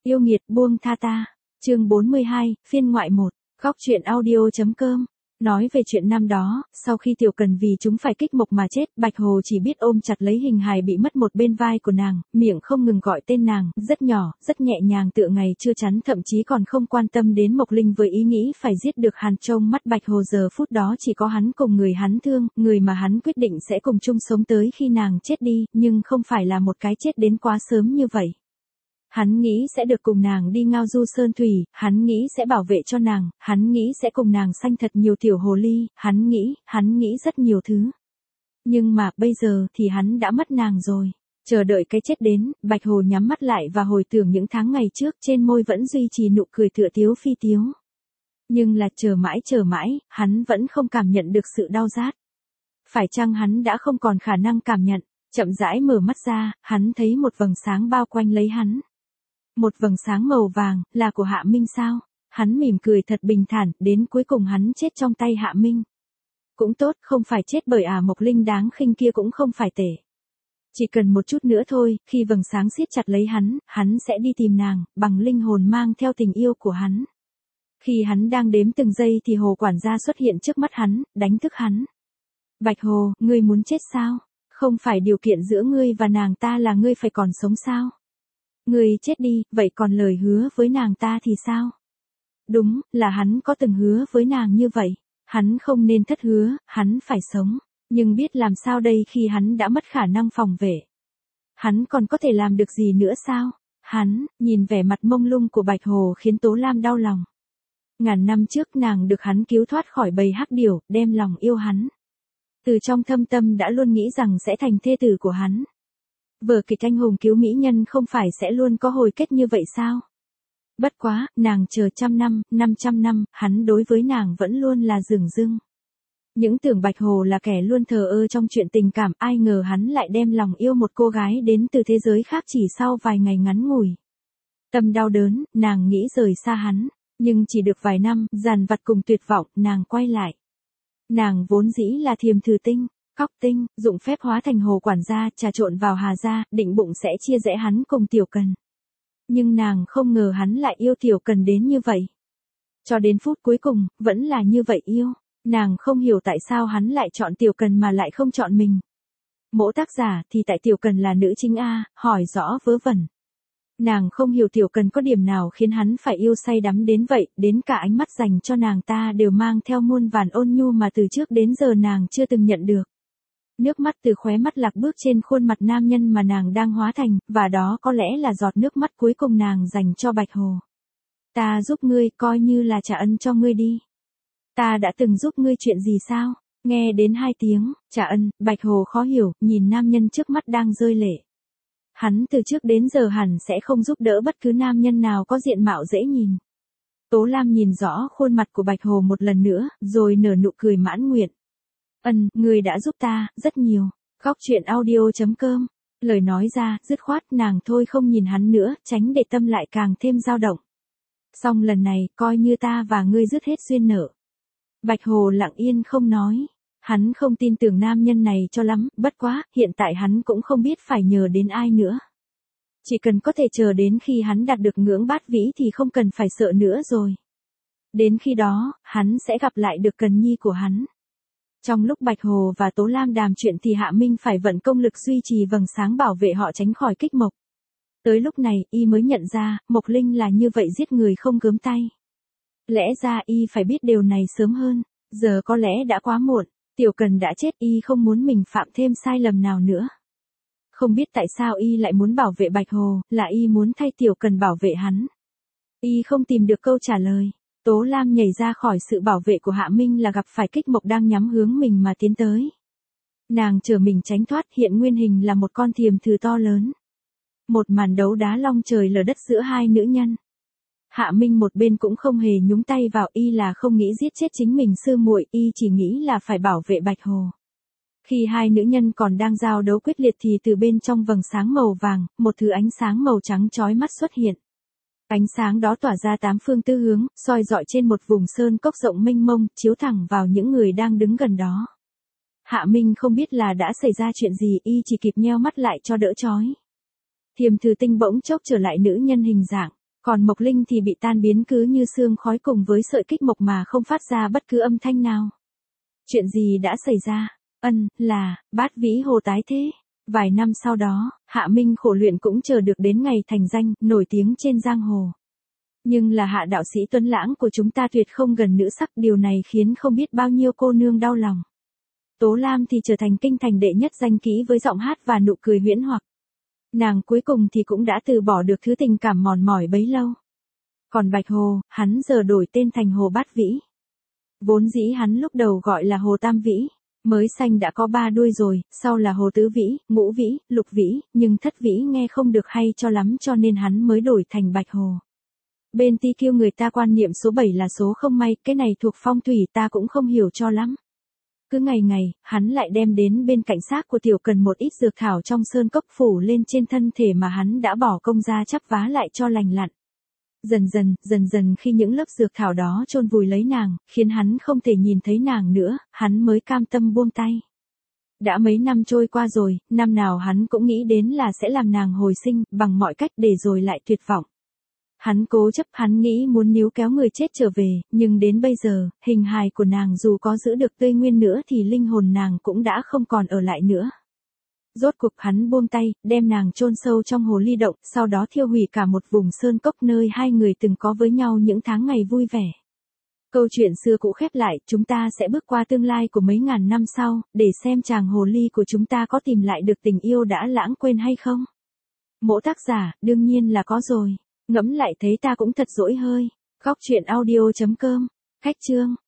Yêu nghiệt buông tha ta. Chương 42, phiên ngoại 1. Góc truyện audio.com. Nói về chuyện năm đó, sau khi Tiểu Cần vì chúng phải kích mộc mà chết, Bạch Hồ chỉ biết ôm chặt lấy hình hài bị mất một bên vai của nàng, miệng không ngừng gọi tên nàng, rất nhỏ, rất nhẹ nhàng tựa ngày chưa chắn, thậm chí còn không quan tâm đến Mộc Linh với ý nghĩ phải giết được Hàn. Trong mắt Bạch Hồ giờ phút đó chỉ có hắn cùng người hắn thương, người mà hắn quyết định sẽ cùng chung sống tới khi nàng chết đi, nhưng không phải là một cái chết đến quá sớm như vậy. Hắn nghĩ sẽ được cùng nàng đi ngao du sơn thủy, hắn nghĩ sẽ bảo vệ cho nàng, hắn nghĩ sẽ cùng nàng sanh thật nhiều tiểu hồ ly, hắn nghĩ rất nhiều thứ. Nhưng mà bây giờ thì hắn đã mất nàng rồi. Chờ đợi cái chết đến, Bạch Hồ nhắm mắt lại và hồi tưởng những tháng ngày trước, trên môi vẫn duy trì nụ cười tựa tiếu phi tiếu. Nhưng là chờ mãi, hắn vẫn không cảm nhận được sự đau rát. Phải chăng hắn đã không còn khả năng cảm nhận? Chậm rãi mở mắt ra, hắn thấy một vầng sáng bao quanh lấy hắn. Một vầng sáng màu vàng, là của Hạ Minh sao? Hắn mỉm cười thật bình thản, đến cuối cùng hắn chết trong tay Hạ Minh. Cũng tốt, không phải chết bởi Mộc Linh đáng khinh kia cũng không phải tệ. Chỉ cần một chút nữa thôi, khi vầng sáng siết chặt lấy hắn sẽ đi tìm nàng, bằng linh hồn mang theo tình yêu của hắn. Khi hắn đang đếm từng giây thì Hồ quản gia xuất hiện trước mắt hắn, đánh thức hắn. Bạch Hồ, ngươi muốn chết sao? Không phải điều kiện giữa ngươi và nàng ta là ngươi phải còn sống sao? Ngươi chết đi, vậy còn lời hứa với nàng ta thì sao? Đúng, là hắn có từng hứa với nàng như vậy. Hắn không nên thất hứa, hắn phải sống. Nhưng biết làm sao đây khi hắn đã mất khả năng phòng vệ? Hắn còn có thể làm được gì nữa sao? Hắn, nhìn vẻ mặt mông lung của Bạch Hồ khiến Tố Lam đau lòng. Ngàn năm trước nàng được hắn cứu thoát khỏi bầy hắc điểu, đem lòng yêu hắn. Từ trong thâm tâm đã luôn nghĩ rằng sẽ thành thê tử của hắn. Vở kịch anh hùng cứu mỹ nhân không phải sẽ luôn có hồi kết như vậy sao? Bất quá, nàng chờ 100 năm, 500 năm, hắn đối với nàng vẫn luôn là dửng dưng. Những tưởng Bạch Hồ là kẻ luôn thờ ơ trong chuyện tình cảm, ai ngờ hắn lại đem lòng yêu một cô gái đến từ thế giới khác chỉ sau vài ngày ngắn ngủi. Tâm đau đớn, nàng nghĩ rời xa hắn, nhưng chỉ được vài năm, dằn vặt cùng tuyệt vọng, nàng quay lại. Nàng vốn dĩ là Thiềm Thử Tinh. Cóc Tinh, dụng phép hóa thành Hồ quản gia, trà trộn vào Hà gia, định bụng sẽ chia rẽ hắn cùng Tiểu Cần. Nhưng nàng không ngờ hắn lại yêu Tiểu Cần đến như vậy. Cho đến phút cuối cùng, vẫn là như vậy yêu. Nàng không hiểu tại sao hắn lại chọn Tiểu Cần mà lại không chọn mình. Mỗ tác giả thì tại Tiểu Cần là nữ chính hỏi rõ vớ vẩn. Nàng không hiểu Tiểu Cần có điểm nào khiến hắn phải yêu say đắm đến vậy, đến cả ánh mắt dành cho nàng ta đều mang theo muôn vàn ôn nhu mà từ trước đến giờ nàng chưa từng nhận được. Nước mắt từ khóe mắt lạc bước trên khuôn mặt nam nhân mà nàng đang hóa thành, và đó có lẽ là giọt nước mắt cuối cùng nàng dành cho Bạch Hồ. Ta giúp ngươi, coi như là trả ân cho ngươi đi. Ta đã từng giúp ngươi chuyện gì sao? Nghe đến 2 tiếng, trả ân, Bạch Hồ khó hiểu, nhìn nam nhân trước mắt đang rơi lệ. Hắn từ trước đến giờ hẳn sẽ không giúp đỡ bất cứ nam nhân nào có diện mạo dễ nhìn. Tố Lam nhìn rõ khuôn mặt của Bạch Hồ một lần nữa, rồi nở nụ cười mãn nguyện. Ngươi đã giúp ta, rất nhiều. Góc truyện audio.com. Lời nói ra, dứt khoát nàng thôi không nhìn hắn nữa, tránh để tâm lại càng thêm dao động. Xong lần này, coi như ta và ngươi dứt hết duyên nợ. Bạch Hồ lặng yên không nói. Hắn không tin tưởng nam nhân này cho lắm, bất quá, hiện tại hắn cũng không biết phải nhờ đến ai nữa. Chỉ cần có thể chờ đến khi hắn đạt được ngưỡng bát vĩ thì không cần phải sợ nữa rồi. Đến khi đó, hắn sẽ gặp lại được Cần Nhi của hắn. Trong lúc Bạch Hồ và Tố Lam đàm chuyện thì Hạ Minh phải vận công lực duy trì vầng sáng bảo vệ họ tránh khỏi kích mộc. Tới lúc này, y mới nhận ra, Mộc Linh là như vậy giết người không gớm tay. Lẽ ra y phải biết điều này sớm hơn, giờ có lẽ đã quá muộn, Tiểu Cần đã chết, y không muốn mình phạm thêm sai lầm nào nữa. Không biết tại sao y lại muốn bảo vệ Bạch Hồ, là y muốn thay Tiểu Cần bảo vệ hắn. Y không tìm được câu trả lời. Tố Lam nhảy ra khỏi sự bảo vệ của Hạ Minh là gặp phải kích mộc đang nhắm hướng mình mà tiến tới. Nàng chờ mình tránh thoát, hiện nguyên hình là một con thiềm thử to lớn. Một màn đấu đá long trời lở đất giữa hai nữ nhân. Hạ Minh một bên cũng không hề nhúng tay vào, y là không nghĩ giết chết chính mình sư muội, y chỉ nghĩ là phải bảo vệ Bạch Hồ. Khi hai nữ nhân còn đang giao đấu quyết liệt thì từ bên trong vầng sáng màu vàng, một thứ ánh sáng màu trắng chói mắt xuất hiện. Ánh sáng đó tỏa ra 8 phương tư hướng, soi rọi trên một vùng sơn cốc rộng mênh mông, chiếu thẳng vào những người đang đứng gần đó. Hạ Minh không biết là đã xảy ra chuyện gì, y chỉ kịp nheo mắt lại cho đỡ chói. Thiềm Thử Tinh bỗng chốc trở lại nữ nhân hình dạng. Còn Mộc Linh thì bị tan biến cứ như sương khói cùng với sợi kích mộc mà không phát ra bất cứ âm thanh nào. Chuyện gì đã xảy ra? Là, Bát Vĩ Hồ tái thế. Vài năm sau đó, Hạ Minh khổ luyện cũng chờ được đến ngày thành danh, nổi tiếng trên giang hồ. Nhưng là Hạ đạo sĩ tuấn lãng của chúng ta tuyệt không gần nữ sắc, điều này khiến không biết bao nhiêu cô nương đau lòng. Tố Lam thì trở thành kinh thành đệ nhất danh kỹ với giọng hát và nụ cười huyễn hoặc. Nàng cuối cùng thì cũng đã từ bỏ được thứ tình cảm mòn mỏi bấy lâu. Còn Bạch Hồ, hắn giờ đổi tên thành Hồ Bát Vĩ. Vốn dĩ hắn lúc đầu gọi là Hồ Tam Vĩ. Mới sanh đã có 3 đuôi rồi, sau là Hồ Tứ Vĩ, Ngũ Vĩ, Lục Vĩ, nhưng Thất Vĩ nghe không được hay cho lắm cho nên hắn mới đổi thành Bạch Hồ. Bên Ti Kiêu người ta quan niệm số 7 là số không may, cái này thuộc phong thủy ta cũng không hiểu cho lắm. Cứ ngày ngày, hắn lại đem đến bên cạnh xác của Tiểu Cần một ít dược thảo trong sơn cốc phủ lên trên thân thể mà hắn đã bỏ công ra chắp vá lại cho lành lặn. Dần dần khi những lớp dược thảo đó chôn vùi lấy nàng, khiến hắn không thể nhìn thấy nàng nữa, hắn mới cam tâm buông tay. Đã mấy năm trôi qua rồi, năm nào hắn cũng nghĩ đến là sẽ làm nàng hồi sinh, bằng mọi cách để rồi lại tuyệt vọng. Hắn cố chấp, hắn nghĩ muốn níu kéo người chết trở về, nhưng đến bây giờ, hình hài của nàng dù có giữ được tươi nguyên nữa thì linh hồn nàng cũng đã không còn ở lại nữa. Rốt cuộc hắn buông tay, đem nàng chôn sâu trong hồ ly động, sau đó thiêu hủy cả một vùng sơn cốc nơi hai người từng có với nhau những tháng ngày vui vẻ. Câu chuyện xưa cũ khép lại, chúng ta sẽ bước qua tương lai của mấy ngàn năm sau, để xem chàng hồ ly của chúng ta có tìm lại được tình yêu đã lãng quên hay không. Mộ tác giả, đương nhiên là có rồi. Ngẫm lại thấy ta cũng thật dỗi hơi. Góc truyện audio.com. Khách chương.